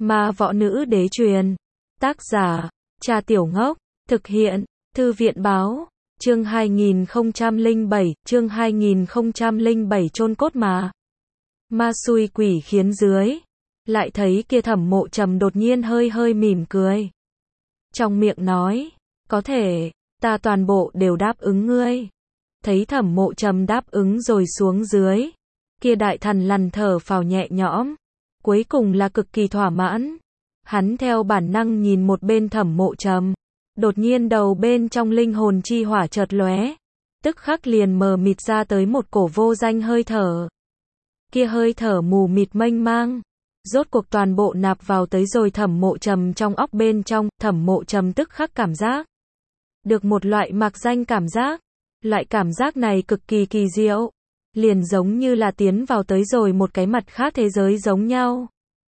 Ma võ nữ đế truyền. Tác giả, Cha Tiểu Ngốc. Thực hiện, Thư viện báo. Chương 2007, chương 2007 chôn cốt mà. Ma xui quỷ khiến dưới. Lại thấy kia Thẩm Mộ Trầm đột nhiên hơi hơi mỉm cười. Trong miệng nói, có thể, ta toàn bộ đều đáp ứng ngươi. Thấy Thẩm Mộ Trầm đáp ứng rồi xuống dưới. Kia đại thần lằn thở phào nhẹ nhõm. Cuối cùng là cực kỳ thỏa mãn. Hắn theo bản năng nhìn một bên Thẩm Mộ Trầm. Đột nhiên đầu bên trong linh hồn chi hỏa chợt lóe. Tức khắc liền mờ mịt ra tới một cổ vô danh hơi thở. Kia hơi thở mù mịt mênh mang. Rốt cuộc toàn bộ nạp vào tới rồi Thẩm Mộ Trầm trong óc bên trong. Thẩm Mộ Trầm tức khắc cảm giác được một loại mạc danh cảm giác. Loại cảm giác này cực kỳ kỳ diệu. Liền giống như là tiến vào tới rồi một cái mặt khác thế giới giống nhau.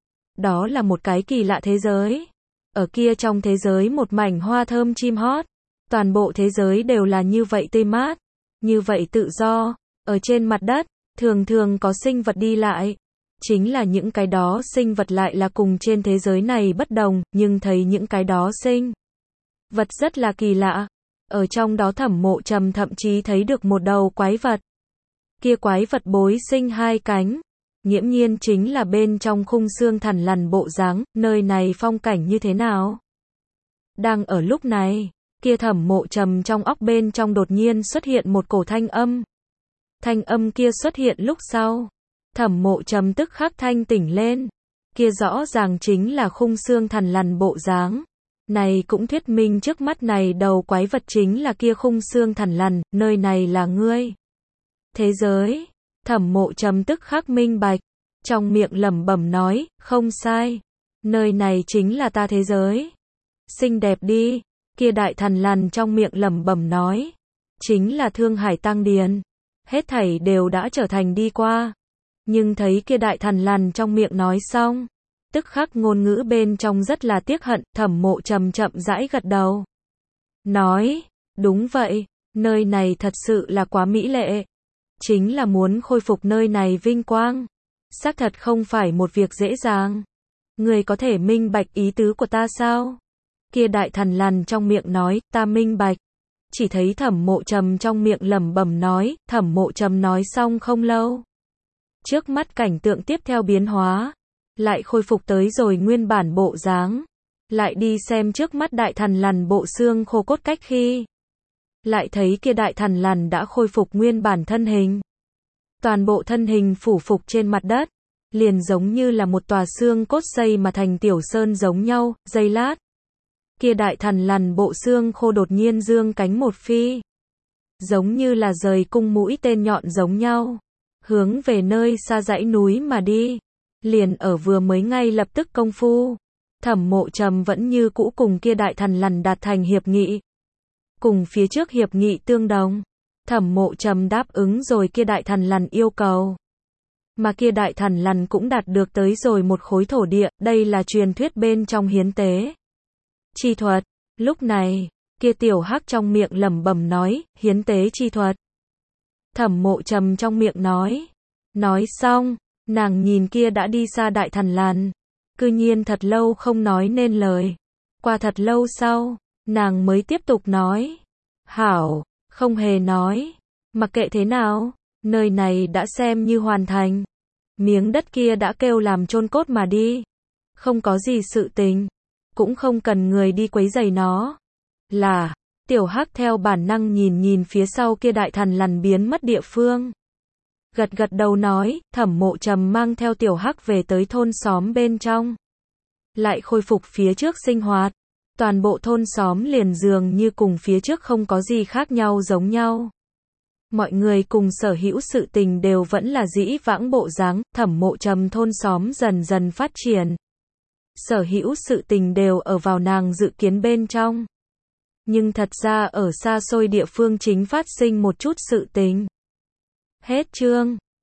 Đó là một cái kỳ lạ thế giới. Ở kia trong thế giới một mảnh hoa thơm chim hót. Toàn bộ thế giới đều là như vậy tươi mát. Như vậy tự do. Ở trên mặt đất, thường thường có sinh vật đi lại. Chính là những cái đó sinh vật lại là cùng trên thế giới này bất đồng, nhưng thấy những cái đó sinh vật rất là kỳ lạ. Ở trong đó Thẩm Mộ Trầm thậm chí thấy được một đầu quái vật. Kia quái vật bối sinh hai cánh. Nghiễm nhiên chính là bên trong khung xương thằn lằn bộ dáng, nơi này phong cảnh như thế nào? Đang ở lúc này, kia Thẩm Mộ Trầm trong óc bên trong đột nhiên xuất hiện một cổ thanh âm. Thanh âm kia xuất hiện lúc sau. Thẩm Mộ Trầm tức khắc thanh tỉnh lên. Kia rõ ràng chính là khung xương thằn lằn bộ dáng. Này cũng thuyết minh trước mắt này đầu quái vật chính là kia khung xương thằn lằn, nơi này là ngươi. Thế giới. Thẩm Mộ Trầm tức khắc minh bạch. Trong miệng lẩm bẩm nói, không sai. Nơi này chính là ta thế giới. Xinh đẹp đi. Kia đại thần lằn trong miệng lẩm bẩm nói. Chính là Thương Hải Tăng Điền. Hết thảy đều đã trở thành đi qua. Nhưng thấy kia đại thần lằn trong miệng nói xong. Tức khắc ngôn ngữ bên trong rất là tiếc hận. Thẩm Mộ Trầm chậm rãi gật đầu. Nói, đúng vậy. Nơi này thật sự là quá mỹ lệ. Chính là muốn khôi phục nơi này vinh quang. Xác thật không phải một việc dễ dàng. Người có thể minh bạch ý tứ của ta sao? Kia đại thần lằn trong miệng nói, ta minh bạch. Chỉ thấy Thẩm Mộ Trầm trong miệng lẩm bẩm nói, Thẩm Mộ Trầm nói xong không lâu. Trước mắt cảnh tượng tiếp theo biến hóa. Lại khôi phục tới rồi nguyên bản bộ dáng. Lại đi xem trước mắt đại thần lằn bộ xương khô cốt cách khi. Lại thấy kia đại thần lằn đã khôi phục nguyên bản thân hình. Toàn bộ thân hình phủ phục trên mặt đất. Liền giống như là một tòa xương cốt xây mà thành tiểu sơn giống nhau, giây lát. Kia đại thần lằn bộ xương khô đột nhiên dương cánh một phi. Giống như là rời cung mũi tên nhọn giống nhau. Hướng về nơi xa dãy núi mà đi. Liền ở vừa mới ngay lập tức công phu. Thẩm Mộ Trầm vẫn như cũ cùng kia đại thần lằn đạt thành hiệp nghị. Cùng phía trước hiệp nghị tương đồng. Thẩm Mộ Trầm đáp ứng rồi kia đại thần lằn yêu cầu. Mà kia đại thần lằn cũng đạt được tới rồi một khối thổ địa, đây là truyền thuyết bên trong hiến tế chi thuật. Lúc này, kia tiểu hắc trong miệng lẩm bẩm nói, hiến tế chi thuật. Thẩm Mộ Trầm trong miệng nói. Nói xong, nàng nhìn kia đã đi xa đại thần lằn. Cư nhiên thật lâu không nói nên lời. Qua thật lâu sau, nàng mới tiếp tục nói. Hảo, không hề nói. Mặc kệ thế nào, nơi này đã xem như hoàn thành. Miếng đất kia đã kêu làm chôn cốt mà đi. Không có gì sự tình. Cũng không cần người đi quấy rầy nó. Là, tiểu hắc theo bản năng nhìn phía sau kia đại thần lằn biến mất địa phương. Gật gật đầu nói, Thẩm Mộ Trầm mang theo tiểu hắc về tới thôn xóm bên trong. Lại khôi phục phía trước sinh hoạt. Toàn bộ thôn xóm liền dường như cùng phía trước không có gì khác nhau giống nhau. Mọi người cùng sở hữu sự tình đều vẫn là dĩ vãng bộ dáng. Thẩm Mộ Trầm thôn xóm dần dần phát triển. Sở hữu sự tình đều ở vào nàng dự kiến bên trong. Nhưng thật ra ở xa xôi địa phương chính phát sinh một chút sự tình. Hết chương.